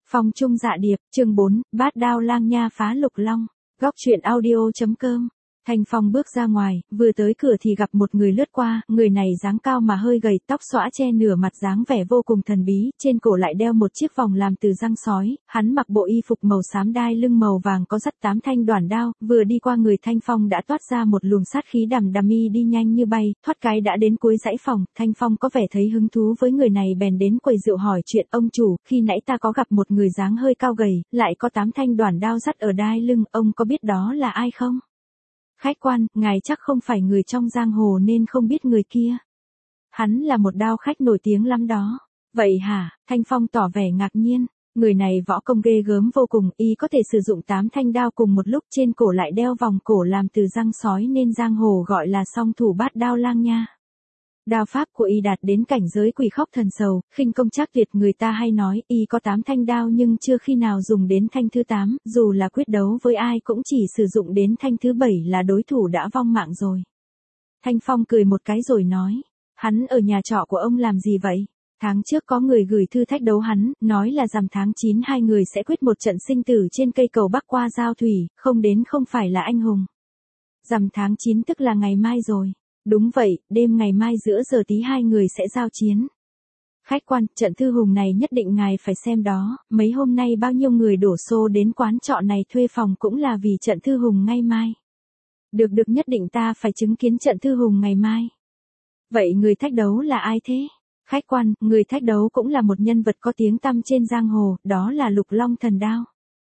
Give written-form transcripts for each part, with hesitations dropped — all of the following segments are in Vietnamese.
Phong Trung Dạ Điệp, chương 4, Bát Đao Lang Nha phá Lục Long. Góc truyện audio.com. Thanh Phong bước ra ngoài, vừa tới cửa thì gặp một người lướt qua, người này dáng cao mà hơi gầy, tóc xõa che nửa mặt, dáng vẻ vô cùng thần bí, trên cổ lại đeo một chiếc vòng làm từ răng sói, hắn mặc bộ y phục màu xám đai lưng màu vàng có dắt 8 thanh đoản đao, vừa đi qua người Thanh Phong đã toát ra một luồng sát khí đằm đằm, y đi nhanh như bay, thoát cái đã đến cuối dãy phòng. Thanh Phong có vẻ thấy hứng thú với người này bèn đến quầy rượu hỏi chuyện: ông chủ, khi nãy ta có gặp một người dáng hơi cao gầy, lại có 8 thanh đoản đao dắt ở đai lưng, ông có biết đó là ai không? Khách quan, ngài chắc không phải người trong giang hồ nên không biết người kia. Hắn là một đao khách nổi tiếng lắm đó. Vậy hả? Thanh Phong tỏ vẻ ngạc nhiên. Người này võ công ghê gớm vô cùng, y có thể sử dụng 8 thanh đao cùng một lúc, trên cổ lại đeo vòng cổ làm từ răng sói nên giang hồ gọi là song thủ Bát Đao Lang Nha. Đao pháp của y đạt đến cảnh giới quỷ khóc thần sầu, khinh công trác tuyệt. Người ta hay nói y có 8 thanh đao nhưng chưa khi nào dùng đến thanh thứ 8, dù là quyết đấu với ai cũng chỉ sử dụng đến thanh thứ 7 là đối thủ đã vong mạng rồi. Thanh Phong cười một cái rồi nói: hắn ở nhà trọ của ông làm gì vậy? Tháng trước có người gửi thư thách đấu hắn, nói là rằm tháng 9 hai người sẽ quyết một trận sinh tử trên cây cầu bắc qua giao thủy, không đến không phải là anh hùng. Rằm tháng 9 tức là ngày mai rồi. Đúng vậy, đêm ngày mai giữa giờ tí hai người sẽ giao chiến. Khách quan, trận thư hùng này nhất định ngài phải xem đó, mấy hôm nay bao nhiêu người đổ xô đến quán trọ này thuê phòng cũng là vì trận thư hùng ngày mai. Được, nhất định ta phải chứng kiến trận thư hùng ngày mai. Vậy người thách đấu là ai thế? Khách quan, người thách đấu cũng là một nhân vật có tiếng tăm trên giang hồ, đó là Lục Long Thần Đao.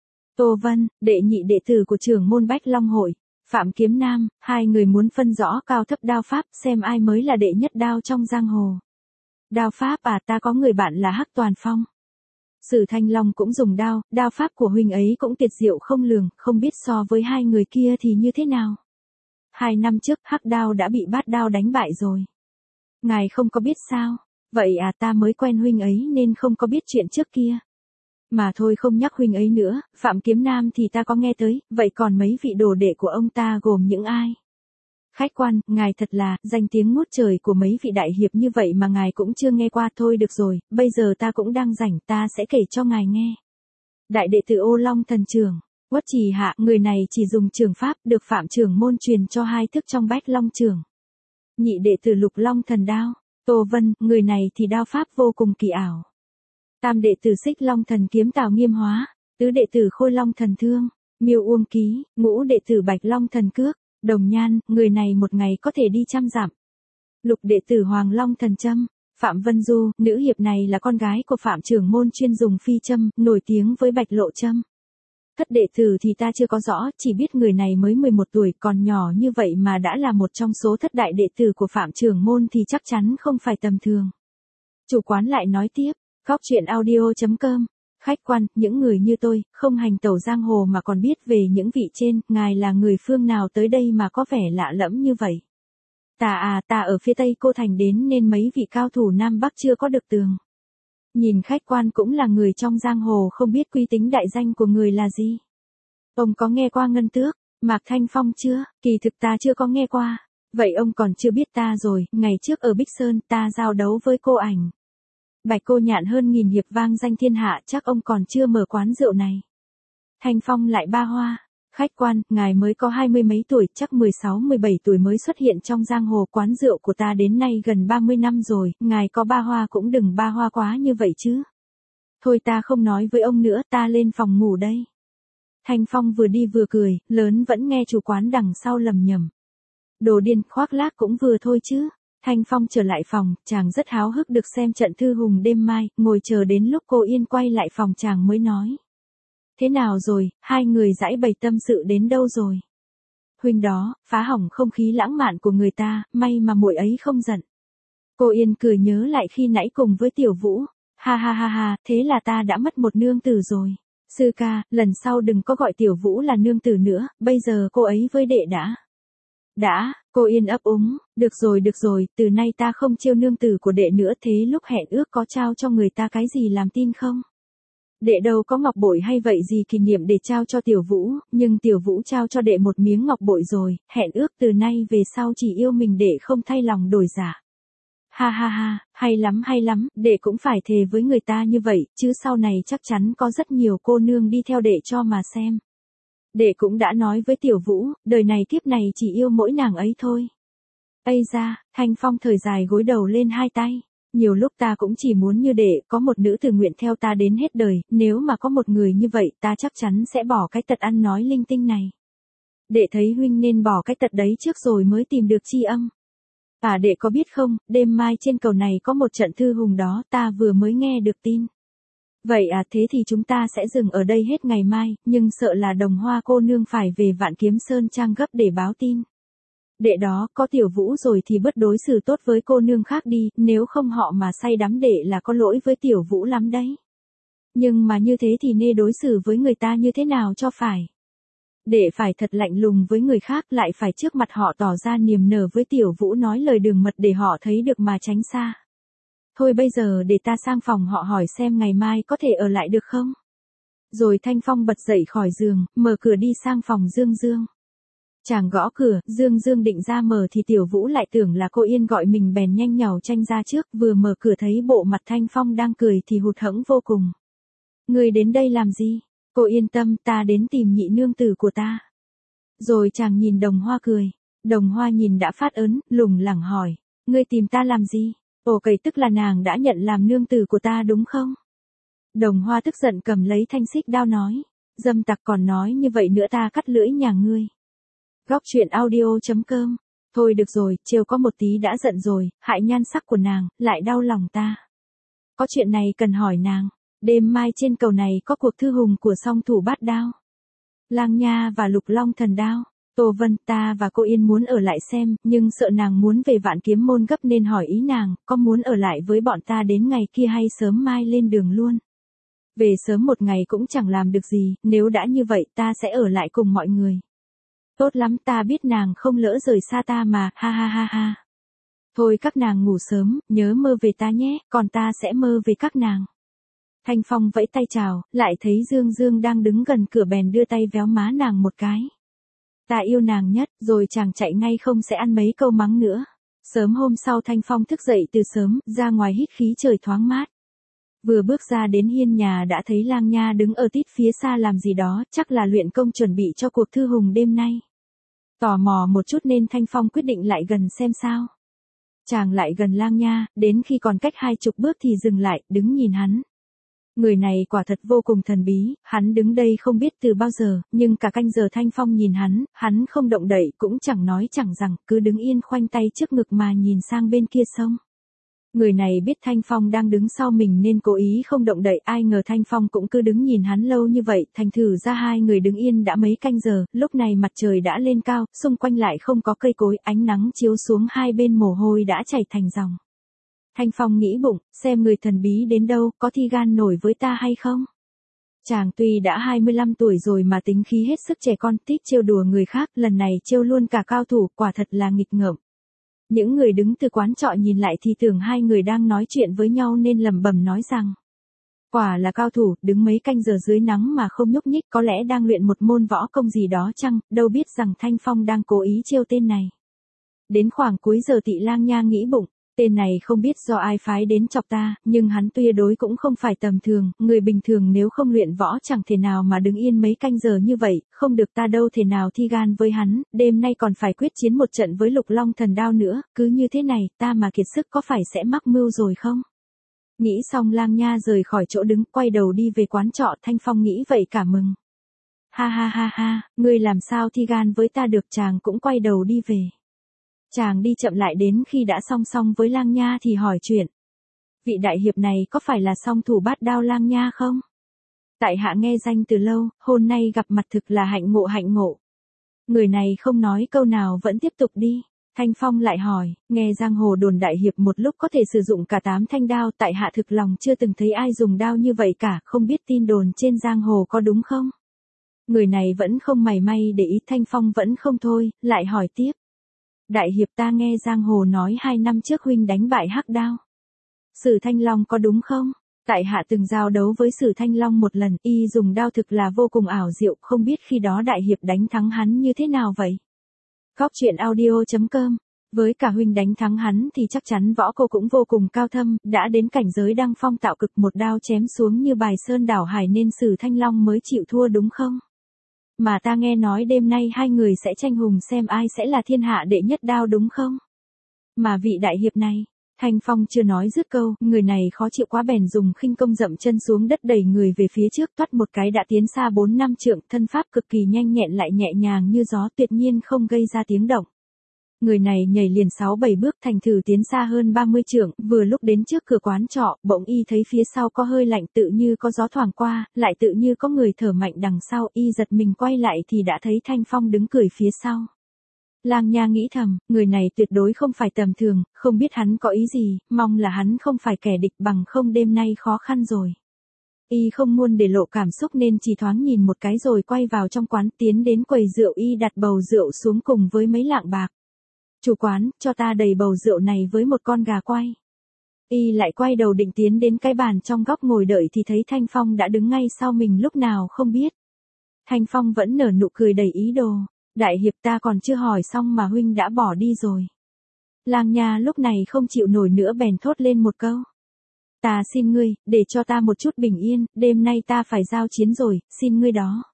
Tô Vân, đệ nhị đệ tử của trưởng môn Bách Long Hội. Phạm Kiếm Nam, hai người muốn phân rõ cao thấp đao pháp, xem ai mới là đệ nhất đao trong giang hồ. Đao pháp à, ta có người bạn là Hắc Toàn Phong. Sử Thanh Long cũng dùng đao, đao pháp của huynh ấy cũng tuyệt diệu không lường, không biết so với hai người kia thì như thế nào. 2 năm trước, Hắc Đao đã bị Bát Đao đánh bại rồi. Ngài không có biết sao? Vậy à, ta mới quen huynh ấy nên không có biết chuyện trước kia. Mà thôi không nhắc huynh ấy nữa, Phạm Kiếm Nam thì ta có nghe tới, vậy còn mấy vị đồ đệ của ông ta gồm những ai? Khách quan, ngài thật là, danh tiếng ngút trời của mấy vị đại hiệp như vậy mà ngài cũng chưa nghe qua. Thôi được rồi, bây giờ ta cũng đang rảnh, ta sẽ kể cho ngài nghe. Đại đệ tử Ô Long Thần Trưởng, Uất Trì Hạ, người này chỉ dùng trường pháp, được Phạm trưởng môn truyền cho 2 thức trong Bách Long Trưởng. Nhị đệ tử Lục Long Thần Đao, Tô Vân, người này thì đao pháp vô cùng kỳ ảo. Tam đệ tử Xích Long Thần Kiếm Tào Nghiêm Hóa, tứ đệ tử Khôi Long Thần Thương, Miêu Uông Ký, ngũ đệ tử Bạch Long Thần Cước, Đồng Nhan, người này một ngày có thể đi 100 dặm. Lục đệ tử Hoàng Long Thần Châm, Phạm Vân Du, nữ hiệp này là con gái của Phạm trưởng môn chuyên dùng phi châm, nổi tiếng với Bạch Lộ Châm. Thất đệ tử thì ta chưa có rõ, chỉ biết người này mới 11 tuổi, còn nhỏ như vậy mà đã là một trong số thất đại đệ tử của Phạm trưởng môn thì chắc chắn không phải tầm thường. Chủ quán lại nói tiếp: Góc truyện audio.com. Khách quan, những người như tôi, không hành tẩu giang hồ mà còn biết về những vị trên, ngài là người phương nào tới đây mà có vẻ lạ lẫm như vậy? Ta ở phía Tây Cô Thành đến nên mấy vị cao thủ Nam Bắc chưa có được tường. Nhìn khách quan cũng là người trong giang hồ, không biết uy tín đại danh của người là gì. Ông có nghe qua Ngân Tước, Mạc Thanh Phong chưa? Kỳ thực ta chưa có nghe qua. Vậy ông còn chưa biết ta rồi, ngày trước ở Bích Sơn ta giao đấu với cô Ảnh. Bạch Cô Nhạn hơn nghìn hiệp vang danh thiên hạ, chắc ông còn chưa mở quán rượu này. Thanh Phong lại ba hoa: khách quan, ngài mới có 20 mấy tuổi, chắc 16-17 tuổi mới xuất hiện trong giang hồ. Quán rượu của ta đến nay gần 30 năm rồi, ngài có ba hoa cũng đừng ba hoa quá như vậy chứ. Thôi ta không nói với ông nữa, ta lên phòng ngủ đây. Thanh Phong vừa đi vừa cười, lớn vẫn nghe chủ quán đằng sau lầm nhầm: đồ điên, khoác lác cũng vừa thôi chứ. Thanh Phong trở lại phòng, chàng rất háo hức được xem trận thư hùng đêm mai, ngồi chờ đến lúc cô Yên quay lại phòng chàng mới nói: thế nào rồi, hai người giãi bày tâm sự đến đâu rồi? Huynh đó, phá hỏng không khí lãng mạn của người ta, may mà muội ấy không giận. Cô Yên cười nhớ lại khi nãy cùng với Tiểu Vũ: ha, thế là ta đã mất một nương tử rồi. Sư ca, lần sau đừng có gọi Tiểu Vũ là nương tử nữa, bây giờ cô ấy với đệ đã, cô Yên ấp úng: được rồi, từ nay ta không chiêu nương tử của đệ nữa. Thế lúc hẹn ước có trao cho người ta cái gì làm tin không? Đệ đâu có ngọc bội hay vậy gì kỷ niệm để trao cho Tiểu Vũ, nhưng Tiểu Vũ trao cho đệ một miếng ngọc bội rồi, hẹn ước từ nay về sau chỉ yêu mình, đệ không thay lòng đổi dạ. Ha ha ha, hay lắm, đệ cũng phải thề với người ta như vậy, chứ sau này chắc chắn có rất nhiều cô nương đi theo đệ cho mà xem. Đệ cũng đã nói với Tiểu Vũ, đời này kiếp này chỉ yêu mỗi nàng ấy thôi. Ây da, Thanh Phong thời dài gối đầu lên hai tay. Nhiều lúc ta cũng chỉ muốn như đệ, có một nữ tử nguyện theo ta đến hết đời, nếu mà có một người như vậy ta chắc chắn sẽ bỏ cái tật ăn nói linh tinh này. Đệ thấy huynh nên bỏ cái tật đấy trước rồi mới tìm được tri âm. Đệ có biết không, đêm mai trên cầu này có một trận thư hùng đó, ta vừa mới nghe được tin. Vậy thế thì chúng ta sẽ dừng ở đây hết ngày mai, nhưng sợ là Đồng Hoa cô nương phải về Vạn Kiếm Sơn Trang gấp để báo tin. Đệ đó, có Tiểu Vũ rồi thì bớt đối xử tốt với cô nương khác đi, nếu không họ mà say đắm đệ là có lỗi với Tiểu Vũ lắm đấy. Nhưng mà như thế thì nên đối xử với người ta như thế nào cho phải. Đệ phải thật lạnh lùng với người khác, lại phải trước mặt họ tỏ ra niềm nở với Tiểu Vũ, nói lời đường mật để họ thấy được mà tránh xa. Thôi bây giờ để ta sang phòng họ hỏi xem ngày mai có thể ở lại được không. Rồi Thanh Phong bật dậy khỏi giường, mở cửa đi sang phòng Dương Dương. Chàng gõ cửa, Dương Dương định ra mở thì Tiểu Vũ lại tưởng là cô Yên gọi mình, bèn nhanh nhảu tranh ra trước, vừa mở cửa thấy bộ mặt Thanh Phong đang cười thì hụt hẫng vô cùng. Người đến đây làm gì? Cô yên tâm, ta đến tìm nhị nương tử của ta. Rồi chàng nhìn Đồng Hoa cười. Đồng Hoa nhìn đã phát ớn, lủng lẳng hỏi. Ngươi tìm ta làm gì? Ồ cậy, tức là nàng đã nhận làm nương tử của ta đúng không? Đồng Hoa tức giận cầm lấy thanh xích đao nói. Dâm tặc, còn nói như vậy nữa ta cắt lưỡi nhà ngươi. Góc truyện audio.com. Thôi được rồi, trêu có một tí đã giận rồi, hại nhan sắc của nàng, lại đau lòng ta. Có chuyện này cần hỏi nàng. Đêm mai trên cầu này có cuộc thư hùng của song thủ Bát Đao, Lang Nha và Lục Long Thần Đao. Tô Vân, ta và cô Yên muốn ở lại xem, nhưng sợ nàng muốn về Vạn Kiếm môn gấp nên hỏi ý nàng, có muốn ở lại với bọn ta đến ngày kia hay sớm mai lên đường luôn. Về sớm một ngày cũng chẳng làm được gì, nếu đã như vậy ta sẽ ở lại cùng mọi người. Tốt lắm, ta biết nàng không lỡ rời xa ta mà, ha ha ha ha. Thôi các nàng ngủ sớm, nhớ mơ về ta nhé, còn ta sẽ mơ về các nàng. Thanh Phong vẫy tay chào, lại thấy Dương Dương đang đứng gần cửa bèn đưa tay véo má nàng một cái. Ta yêu nàng nhất, rồi chàng chạy ngay không sẽ ăn mấy câu mắng nữa. Sớm hôm sau Thanh Phong thức dậy từ sớm, ra ngoài hít khí trời thoáng mát. Vừa bước ra đến hiên nhà đã thấy Lang Nha đứng ở tít phía xa làm gì đó, chắc là luyện công chuẩn bị cho cuộc thư hùng đêm nay. Tò mò một chút nên Thanh Phong quyết định lại gần xem sao. Chàng lại gần Lang Nha, đến khi còn cách 20 bước thì dừng lại, đứng nhìn hắn. Người này quả thật vô cùng thần bí, hắn đứng đây không biết từ bao giờ, nhưng cả canh giờ Thanh Phong nhìn hắn không động đậy cũng chẳng nói chẳng rằng, cứ đứng yên khoanh tay trước ngực mà nhìn sang bên kia sông. Người này biết Thanh Phong đang đứng sau mình nên cố ý không động đậy, ai ngờ Thanh Phong cũng cứ đứng nhìn hắn lâu như vậy, thành thử ra hai người đứng yên đã mấy canh giờ, lúc này mặt trời đã lên cao, xung quanh lại không có cây cối, ánh nắng chiếu xuống hai bên mồ hôi đã chảy thành dòng. Thanh Phong nghĩ bụng, xem người thần bí đến đâu, có thi gan nổi với ta hay không? Chàng tuy đã 25 tuổi rồi mà tính khí hết sức trẻ con, thích trêu đùa người khác, lần này trêu luôn cả cao thủ, quả thật là nghịch ngợm. Những người đứng từ quán trọ nhìn lại thì tưởng hai người đang nói chuyện với nhau nên lẩm bẩm nói rằng. Quả là cao thủ, đứng mấy canh giờ dưới nắng mà không nhúc nhích, có lẽ đang luyện một môn võ công gì đó chăng, đâu biết rằng Thanh Phong đang cố ý trêu tên này. Đến khoảng cuối giờ Tị Lang Nha nghĩ bụng. Tên này không biết do ai phái đến chọc ta, nhưng hắn tuyệt đối cũng không phải tầm thường, người bình thường nếu không luyện võ chẳng thể nào mà đứng yên mấy canh giờ như vậy, không được ta đâu thể nào thi gan với hắn, đêm nay còn phải quyết chiến một trận với Lục Long Thần Đao nữa, cứ như thế này, ta mà kiệt sức có phải sẽ mắc mưu rồi không? Nghĩ xong Lang Nha rời khỏi chỗ đứng, quay đầu đi về quán trọ, Thanh Phong nghĩ vậy cả mừng. Ha ha ha ha, ngươi làm sao thi gan với ta được, chàng cũng quay đầu đi về. Chàng đi chậm lại đến khi đã song song với Lang Nha thì hỏi chuyện. Vị đại hiệp này có phải là song thủ Bát Đao Lang Nha không? Tại hạ nghe danh từ lâu, hôm nay gặp mặt thực là hạnh ngộ. Người này không nói câu nào vẫn tiếp tục đi. Thanh Phong lại hỏi, nghe giang hồ đồn đại hiệp một lúc có thể sử dụng cả 8 thanh đao, tại hạ thực lòng chưa từng thấy ai dùng đao như vậy cả, không biết tin đồn trên giang hồ có đúng không? Người này vẫn không mảy may để ý, Thanh Phong vẫn không thôi, lại hỏi tiếp. Đại hiệp, ta nghe giang hồ nói 2 năm trước huynh đánh bại Hắc Đao Sử Thanh Long có đúng không? Tại hạ từng giao đấu với Sử Thanh Long một lần, y dùng đao thực là vô cùng ảo diệu, không biết khi đó đại hiệp đánh thắng hắn như thế nào vậy? Góc truyện audio.com Với cả huynh đánh thắng hắn thì chắc chắn võ cô cũng vô cùng cao thâm, đã đến cảnh giới đăng phong tạo cực, một đao chém xuống như bài sơn đảo hải nên Sử Thanh Long mới chịu thua đúng không? Mà ta nghe nói đêm nay hai người sẽ tranh hùng xem ai sẽ là thiên hạ đệ nhất đao đúng không? Mà vị đại hiệp này, Thanh Phong chưa nói dứt câu, người này khó chịu quá bèn dùng khinh công dậm chân xuống đất đẩy người về phía trước, toát một cái đã tiến xa 4-5 trượng, thân pháp cực kỳ nhanh nhẹn lại nhẹ nhàng như gió, tuyệt nhiên không gây ra tiếng động. Người này nhảy liền 6-7 bước thành thử tiến xa hơn 30 trượng, vừa lúc đến trước cửa quán trọ, bỗng y thấy phía sau có hơi lạnh, tự như có gió thoảng qua, lại tự như có người thở mạnh đằng sau, y giật mình quay lại thì đã thấy Thanh Phong đứng cười phía sau. Lang Nha nghĩ thầm, người này tuyệt đối không phải tầm thường, không biết hắn có ý gì, mong là hắn không phải kẻ địch, bằng không đêm nay khó khăn rồi. Y không muốn để lộ cảm xúc nên chỉ thoáng nhìn một cái rồi quay vào trong quán, tiến đến quầy rượu, y đặt bầu rượu xuống cùng với mấy lạng bạc. Chủ quán, cho ta đầy bầu rượu này với một con gà quay. Y lại quay đầu định tiến đến cái bàn trong góc ngồi đợi thì thấy Thanh Phong đã đứng ngay sau mình lúc nào không biết. Thanh Phong vẫn nở nụ cười đầy ý đồ. Đại hiệp, ta còn chưa hỏi xong mà huynh đã bỏ đi rồi. Lang Nha lúc này không chịu nổi nữa bèn thốt lên một câu. Ta xin ngươi, để cho ta một chút bình yên, đêm nay ta phải giao chiến rồi, xin ngươi đó.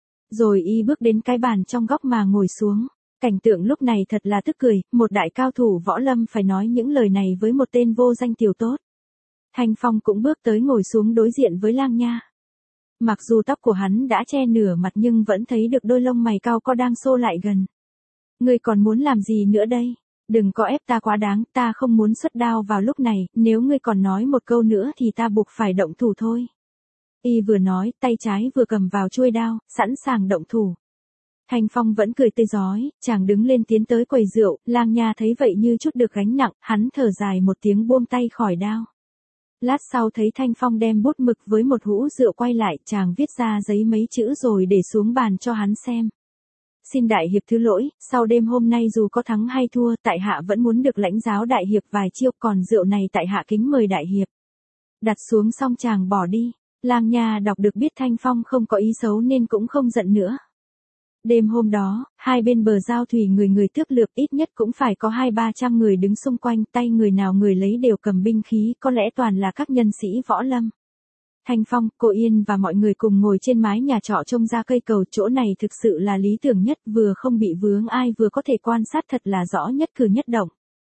Rồi y bước đến cái bàn trong góc mà ngồi xuống. Cảnh tượng lúc này thật là tức cười, một đại cao thủ võ lâm phải nói những lời này với một tên vô danh tiểu tốt. Thanh Phong cũng bước tới ngồi xuống đối diện với Lang Nha. Mặc dù tóc của hắn đã che nửa mặt nhưng vẫn thấy được đôi lông mày cao có đang xô lại gần. Ngươi còn muốn làm gì nữa đây? Đừng có ép ta quá đáng, ta không muốn xuất đao vào lúc này, nếu ngươi còn nói một câu nữa thì ta buộc phải động thủ thôi. Y vừa nói, tay trái vừa cầm vào chuôi đao, sẵn sàng động thủ. Thanh Phong vẫn cười tươi rói, chàng đứng lên tiến tới quầy rượu, Lang Nha thấy vậy như chút được gánh nặng, hắn thở dài một tiếng buông tay khỏi đao. Lát sau thấy Thanh Phong đem bút mực với một hũ rượu quay lại, chàng viết ra giấy mấy chữ rồi để xuống bàn cho hắn xem. Xin đại hiệp thứ lỗi, sau đêm hôm nay dù có thắng hay thua, tại hạ vẫn muốn được lãnh giáo đại hiệp vài chiêu, còn rượu này tại hạ kính mời đại hiệp. Đặt xuống xong chàng bỏ đi. Lang Nha đọc được biết Thanh Phong không có ý xấu nên cũng không giận nữa. Đêm hôm đó, hai bên bờ giao thủy người người tước lược, ít nhất cũng phải có 200-300 người đứng xung quanh, tay người nào người lấy đều cầm binh khí, có lẽ toàn là các nhân sĩ võ lâm. Thanh Phong, cô Yên và mọi người cùng ngồi trên mái nhà trọ trông ra cây cầu, chỗ này thực sự là lý tưởng nhất, vừa không bị vướng ai vừa có thể quan sát thật là rõ nhất cử nhất động.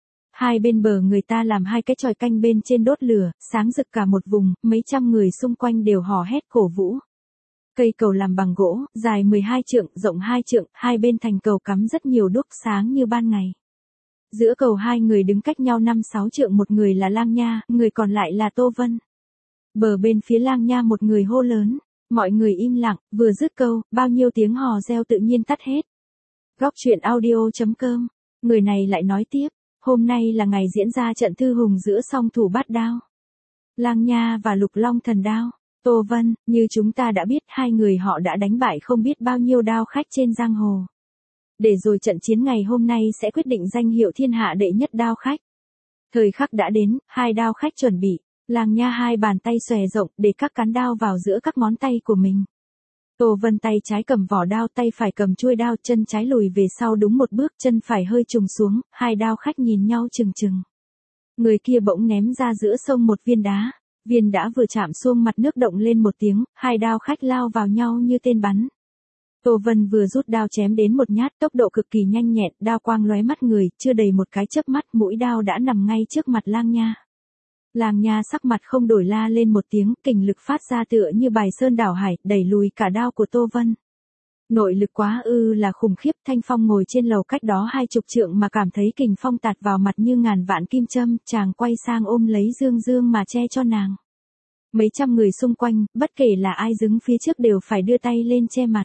Hai bên bờ người ta làm hai cái chòi canh bên trên đốt lửa, sáng rực cả một vùng, mấy trăm người xung quanh đều hò hét cổ vũ. Cây cầu làm bằng gỗ, dài 12 trượng, rộng 2 trượng, hai bên thành cầu cắm rất nhiều đuốc sáng như ban ngày. Giữa cầu hai người đứng cách nhau 5-6 trượng, một người là Lang Nha, người còn lại là Tô Vân. Bờ bên phía Lang Nha một người hô lớn, mọi người im lặng, vừa dứt câu, bao nhiêu tiếng hò reo tự nhiên tắt hết. Góc truyện audio.com, người này lại nói tiếp, hôm nay là ngày diễn ra trận thư hùng giữa song thủ Bát Đao, Lang Nha và Lục Long Thần Đao. Tô Vân, như chúng ta đã biết, hai người họ đã đánh bại không biết bao nhiêu đao khách trên giang hồ. Để rồi trận chiến ngày hôm nay sẽ quyết định danh hiệu thiên hạ đệ nhất đao khách. Thời khắc đã đến, hai đao khách chuẩn bị. Lang Nha hai bàn tay xòe rộng để các cán đao vào giữa các ngón tay của mình. Tô Vân tay trái cầm vỏ đao, tay phải cầm chuôi đao, chân trái lùi về sau đúng một bước, chân phải hơi trùng xuống, hai đao khách nhìn nhau chừng chừng. Người kia bỗng ném ra giữa sông một viên đá. Viên đã vừa chạm xuống mặt nước động lên một tiếng, hai đao khách lao vào nhau như tên bắn. Tô Vân vừa rút đao chém đến một nhát, tốc độ cực kỳ nhanh nhẹn, đao quang lóe mắt người, chưa đầy một cái chớp mắt, mũi đao đã nằm ngay trước mặt Lang Nha. Lang Nha sắc mặt không đổi la lên một tiếng, kình lực phát ra tựa như bài sơn đảo hải, đẩy lùi cả đao của Tô Vân. Nội lực quá là khủng khiếp. Thanh Phong ngồi trên lầu cách đó 20 trượng mà cảm thấy kình phong tạt vào mặt như ngàn vạn kim châm, chàng quay sang ôm lấy Dương Dương mà che cho nàng. Mấy trăm người xung quanh, bất kể là ai đứng phía trước đều phải đưa tay lên che mặt.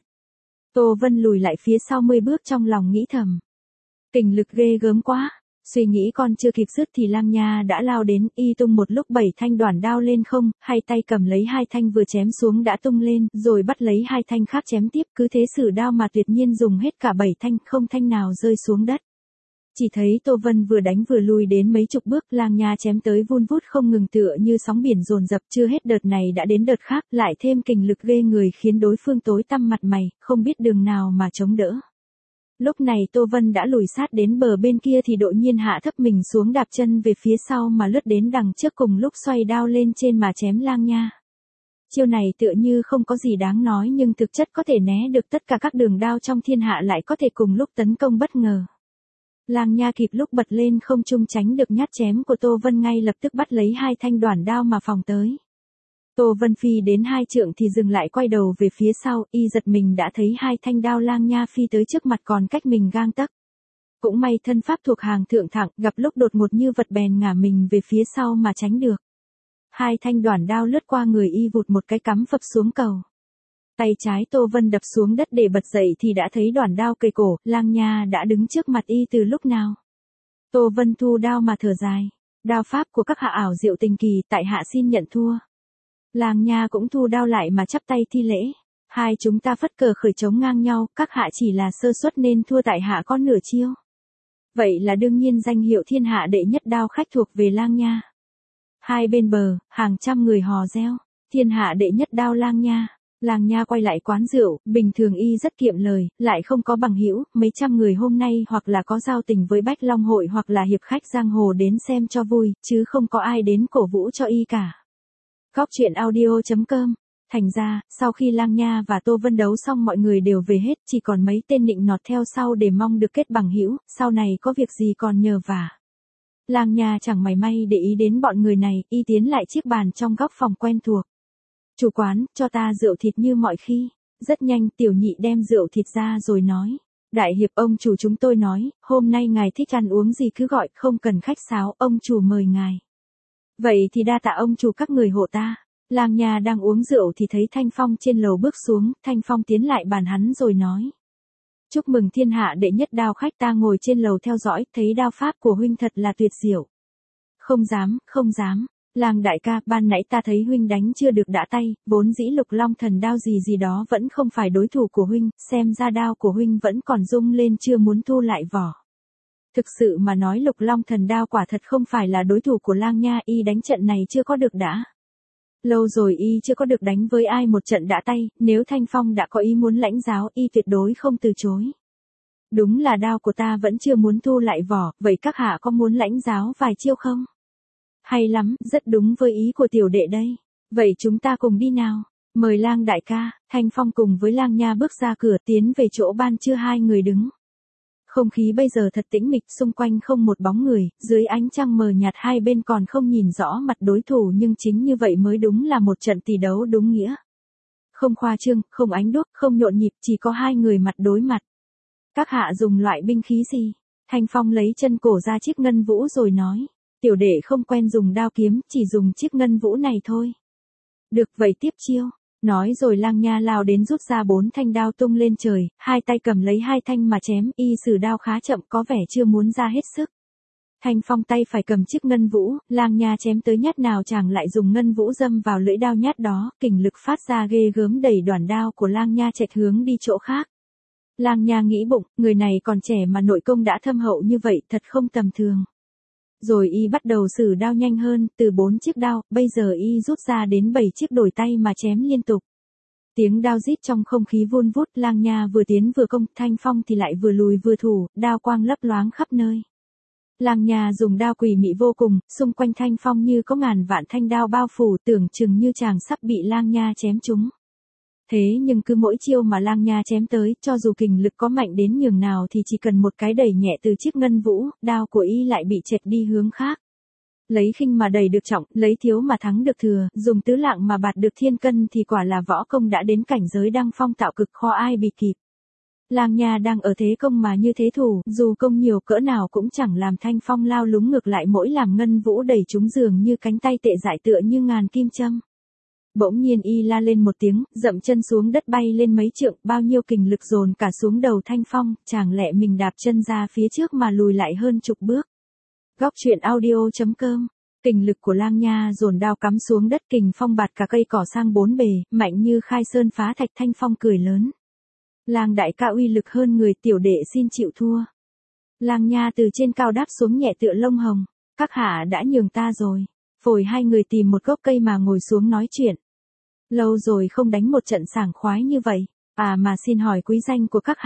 Tô Vân lùi lại phía sau 10 bước trong lòng nghĩ thầm. Kình lực ghê gớm quá. Suy nghĩ còn chưa kịp dứt thì Lang Nha đã lao đến, y tung một lúc 7 thanh đoản đao lên không, hai tay cầm lấy hai thanh vừa chém xuống đã tung lên, rồi bắt lấy hai thanh khác chém tiếp, cứ thế sử đao mà tuyệt nhiên dùng hết cả 7 thanh, không thanh nào rơi xuống đất. Chỉ thấy Tô Vân vừa đánh vừa lùi đến mấy chục bước, Lang Nha chém tới vun vút không ngừng tựa như sóng biển dồn dập, chưa hết đợt này đã đến đợt khác, lại thêm kình lực ghê người khiến đối phương tối tăm mặt mày, không biết đường nào mà chống đỡ. Lúc này Tô Vân đã lùi sát đến bờ bên kia thì đột nhiên hạ thấp mình xuống đạp chân về phía sau mà lướt đến đằng trước cùng lúc xoay đao lên trên mà chém Lang Nha. Chiêu này tựa như không có gì đáng nói nhưng thực chất có thể né được tất cả các đường đao trong thiên hạ lại có thể cùng lúc tấn công bất ngờ. Lang Nha kịp lúc bật lên không trung tránh được nhát chém của Tô Vân ngay lập tức bắt lấy hai thanh đoản đao mà phòng tới. Tô Vân phi đến 2 trượng thì dừng lại quay đầu về phía sau, y giật mình đã thấy hai thanh đao Lang Nha phi tới trước mặt còn cách mình gang tấc. Cũng may thân pháp thuộc hàng thượng thẳng, gặp lúc đột ngột như vật bèn ngả mình về phía sau mà tránh được. Hai thanh đoản đao lướt qua người y vụt một cái cắm phập xuống cầu. Tay trái Tô Vân đập xuống đất để bật dậy thì đã thấy đoản đao kề cổ, Lang Nha đã đứng trước mặt y từ lúc nào. Tô Vân thu đao mà thở dài. Đao pháp của các hạ ảo diệu tình kỳ, tại hạ xin nhận thua. Lang Nha cũng thu đao lại mà chắp tay thi lễ. Hai chúng ta phất cờ khởi chống ngang nhau, các hạ chỉ là sơ suất nên thua tại hạ có nửa chiêu. Vậy là đương nhiên danh hiệu thiên hạ đệ nhất đao khách thuộc về Lang Nha. Hai bên bờ, hàng trăm người hò reo, thiên hạ đệ nhất đao Lang Nha. Lang Nha quay lại quán rượu, bình thường y rất kiệm lời, lại không có bằng hữu, mấy trăm người hôm nay hoặc là có giao tình với Bách Long hội hoặc là hiệp khách giang hồ đến xem cho vui, chứ không có ai đến cổ vũ cho y cả. Góc truyện audio.com. Thành ra, sau khi Lang Nha và Tô Vân đấu xong mọi người đều về hết, chỉ còn mấy tên nịnh nọt theo sau để mong được kết bằng hữu, sau này có việc gì còn nhờ vả. Lang Nha chẳng mảy may để ý đến bọn người này, y tiến lại chiếc bàn trong góc phòng quen thuộc. Chủ quán, cho ta rượu thịt như mọi khi. Rất nhanh tiểu nhị đem rượu thịt ra rồi nói. Đại hiệp ông chủ chúng tôi nói, hôm nay ngài thích ăn uống gì cứ gọi, không cần khách sáo, ông chủ mời ngài. Vậy thì đa tạ ông chủ các người hộ ta. Lang Nha đang uống rượu thì thấy Thanh Phong trên lầu bước xuống, Thanh Phong tiến lại bàn hắn rồi nói. Chúc mừng thiên hạ đệ nhất đao khách, ta ngồi trên lầu theo dõi, thấy đao pháp của huynh thật là tuyệt diệu. Không dám, không dám. Lang đại ca, ban nãy ta thấy huynh đánh chưa được đã tay, vốn dĩ Lục Long thần đao gì gì đó vẫn không phải đối thủ của huynh, xem ra đao của huynh vẫn còn rung lên chưa muốn thu lại vỏ. Thực sự mà nói Lục Long thần đao quả thật không phải là đối thủ của Lang Nha, y đánh trận này chưa có được đã. Lâu rồi y chưa có được đánh với ai một trận đã tay, nếu Thanh Phong đã có ý muốn lãnh giáo y tuyệt đối không từ chối. Đúng là đao của ta vẫn chưa muốn thu lại vỏ, vậy các hạ có muốn lãnh giáo vài chiêu không? Hay lắm, rất đúng với ý của tiểu đệ đây. Vậy chúng ta cùng đi nào. Mời Lang đại ca. Thanh Phong cùng với Lang Nha bước ra cửa tiến về chỗ ban trưa hai người đứng. Không khí bây giờ thật tĩnh mịch, xung quanh không một bóng người, dưới ánh trăng mờ nhạt hai bên còn không nhìn rõ mặt đối thủ nhưng chính như vậy mới đúng là một trận tỷ đấu đúng nghĩa. Không khoa trương, không ánh đuốc, không nhộn nhịp, chỉ có hai người mặt đối mặt. Các hạ dùng loại binh khí gì? Thanh Phong lấy chân cổ ra chiếc ngân vũ rồi nói. Tiểu đệ không quen dùng đao kiếm, chỉ dùng chiếc ngân vũ này thôi. Được vậy tiếp chiêu. Nói rồi Lang Nha lao đến rút ra 4 thanh đao tung lên trời, hai tay cầm lấy hai thanh mà chém, y sử đao khá chậm có vẻ chưa muốn ra hết sức. Thanh Phong tay phải cầm chiếc ngân vũ, Lang Nha chém tới nhát nào chàng lại dùng ngân vũ dâm vào lưỡi đao nhát đó, kình lực phát ra ghê gớm đẩy đoản đao của Lang Nha chệch hướng đi chỗ khác. Lang Nha nghĩ bụng, người này còn trẻ mà nội công đã thâm hậu như vậy thật không tầm thường. Rồi y bắt đầu sử đao nhanh hơn, từ 4 chiếc đao, bây giờ y rút ra đến 7 chiếc đổi tay mà chém liên tục. Tiếng đao rít trong không khí vun vút, Lang Nha vừa tiến vừa công, Thanh Phong thì lại vừa lùi vừa thủ, đao quang lấp loáng khắp nơi. Lang Nha dùng đao quỷ mị vô cùng, xung quanh Thanh Phong như có ngàn vạn thanh đao bao phủ, tưởng chừng như chàng sắp bị Lang Nha chém trúng. Thế nhưng cứ mỗi chiêu mà Lang Nha chém tới, cho dù kình lực có mạnh đến nhường nào thì chỉ cần một cái đẩy nhẹ từ chiếc ngân vũ, đao của y lại bị chệch đi hướng khác. Lấy khinh mà đẩy được trọng, lấy thiếu mà thắng được thừa, dùng tứ lạng mà bạt được thiên cân thì quả là võ công đã đến cảnh giới đăng phong tạo cực khó ai bị kịp. Lang Nha đang ở thế công mà như thế thủ, dù công nhiều cỡ nào cũng chẳng làm Thanh Phong lao lúng ngược lại, mỗi làm ngân vũ đẩy trúng dường như cánh tay tệ dại tựa như ngàn kim châm. Bỗng nhiên y la lên một tiếng, dậm chân xuống đất bay lên mấy trượng, bao nhiêu kình lực dồn cả xuống đầu Thanh Phong, chàng lẹ mình đạp chân ra phía trước mà lùi lại hơn chục bước. Góc truyện audio.com. Kình lực của Lang Nha dồn đao cắm xuống đất, kình phong bạt cả cây cỏ sang bốn bề, mạnh như khai sơn phá thạch. Thanh Phong cười lớn. Lang đại ca uy lực hơn người, tiểu đệ xin chịu thua. Lang Nha từ trên cao đáp xuống nhẹ tựa lông hồng. Các hạ đã nhường ta rồi. Phổi hai người tìm một gốc cây mà ngồi xuống nói chuyện. Lâu rồi không đánh một trận sảng khoái như vậy. À mà xin hỏi quý danh của các hạ.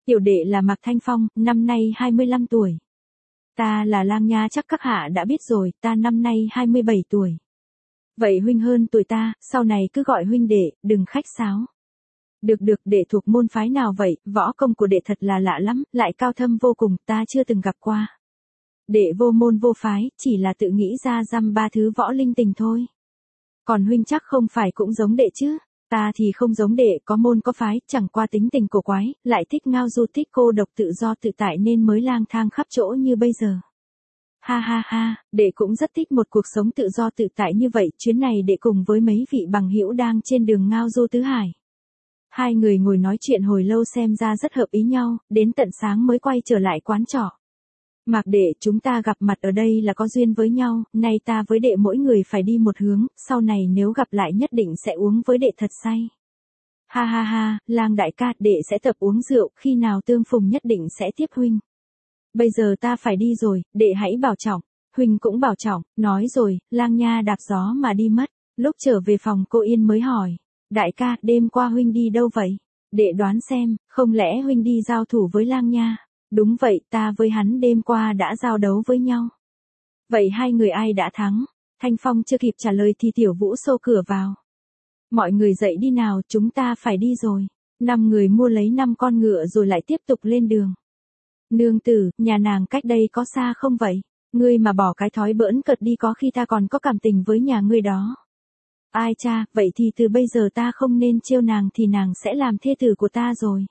Tiểu đệ là Mạc Thanh Phong, năm nay 25 tuổi. Ta là Lang Nha, chắc các hạ đã biết rồi, ta năm nay 27 tuổi. Vậy huynh hơn tuổi ta, sau này cứ gọi huynh đệ, đừng khách sáo. Được được, đệ thuộc môn phái nào vậy, võ công của đệ thật là lạ lắm, lại cao thâm vô cùng, ta chưa từng gặp qua. Đệ vô môn vô phái, chỉ là tự nghĩ ra dăm ba thứ võ linh tinh thôi. Còn huynh chắc không phải cũng giống đệ chứ? Ta thì không giống đệ, có môn có phái, chẳng qua tính tình cổ quái, lại thích ngao du, thích cô độc, tự do tự tại nên mới lang thang khắp chỗ như bây giờ. Ha ha ha, đệ cũng rất thích một cuộc sống tự do tự tại như vậy, chuyến này đệ cùng với mấy vị bằng hữu đang trên đường ngao du tứ hải. Hai người ngồi nói chuyện hồi lâu xem ra rất hợp ý nhau, đến tận sáng mới quay trở lại quán trọ. Mạc đệ, chúng ta gặp mặt ở đây là có duyên với nhau, nay ta với đệ mỗi người phải đi một hướng, sau này nếu gặp lại nhất định sẽ uống với đệ thật say. Ha ha ha, Lang đại ca, đệ sẽ tập uống rượu, khi nào tương phùng nhất định sẽ tiếp huynh. Bây giờ ta phải đi rồi, đệ hãy bảo trọng, huynh cũng bảo trọng, nói rồi, Lang Nha đạp gió mà đi mất. Lúc trở về phòng cô Yên mới hỏi, đại ca, đêm qua huynh đi đâu vậy? Đệ đoán xem, không lẽ huynh đi giao thủ với Lang Nha? Đúng vậy, ta với hắn đêm qua đã giao đấu với nhau. Vậy hai người ai đã thắng? Thanh Phong chưa kịp trả lời thì Tiểu Vũ xô cửa vào. Mọi người dậy đi nào, chúng ta phải đi rồi. 5 người mua lấy 5 con ngựa rồi lại tiếp tục lên đường. Nương tử, nhà nàng cách đây có xa không vậy? Ngươi mà bỏ cái thói bỡn cợt đi, có khi ta còn có cảm tình với nhà ngươi đó. Ai cha, vậy thì từ bây giờ ta không nên trêu nàng thì nàng sẽ làm thê tử của ta rồi.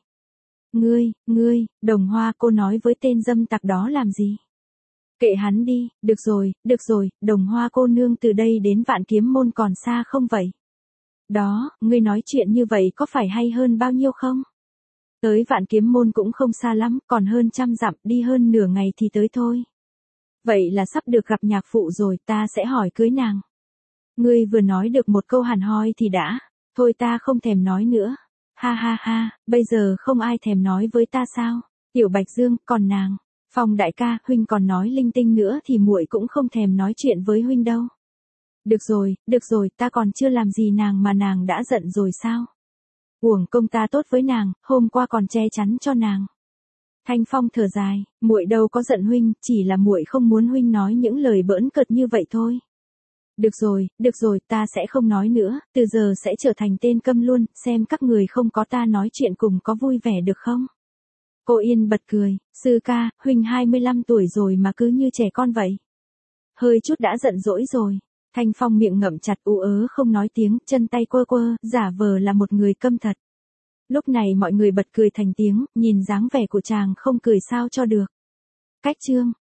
Ngươi, Đồng Hoa, cô nói với tên dâm tặc đó làm gì? Kệ hắn đi, được rồi, Đồng Hoa cô nương, từ đây đến Vạn Kiếm Môn còn xa không vậy? Đó, ngươi nói chuyện như vậy có phải hay hơn bao nhiêu không? Tới Vạn Kiếm Môn cũng không xa lắm, còn hơn 100 dặm, đi hơn nửa ngày thì tới thôi. Vậy là sắp được gặp nhạc phụ rồi, ta sẽ hỏi cưới nàng. Ngươi vừa nói được một câu hẳn hoi thì đã, thôi ta không thèm nói nữa. Ha ha ha, bây giờ không ai thèm nói với ta sao? Tiểu Bạch Dương, còn nàng, Phong đại ca, huynh còn nói linh tinh nữa thì muội cũng không thèm nói chuyện với huynh đâu. Được rồi, ta còn chưa làm gì nàng mà nàng đã giận rồi sao? Uổng công ta tốt với nàng, hôm qua còn che chắn cho nàng. Thanh Phong thở dài, muội đâu có giận huynh, chỉ là muội không muốn huynh nói những lời bỡn cợt như vậy thôi. Được rồi, ta sẽ không nói nữa, từ giờ sẽ trở thành tên câm luôn, xem các người không có ta nói chuyện cùng có vui vẻ được không? Cô Yên bật cười, sư ca, huynh 25 tuổi rồi mà cứ như trẻ con vậy. Hơi chút đã giận dỗi rồi. Thanh Phong miệng ngậm chặt ú ớ không nói tiếng, chân tay quơ quơ, giả vờ là một người câm thật. Lúc này mọi người bật cười thành tiếng, nhìn dáng vẻ của chàng không cười sao cho được. Cách chương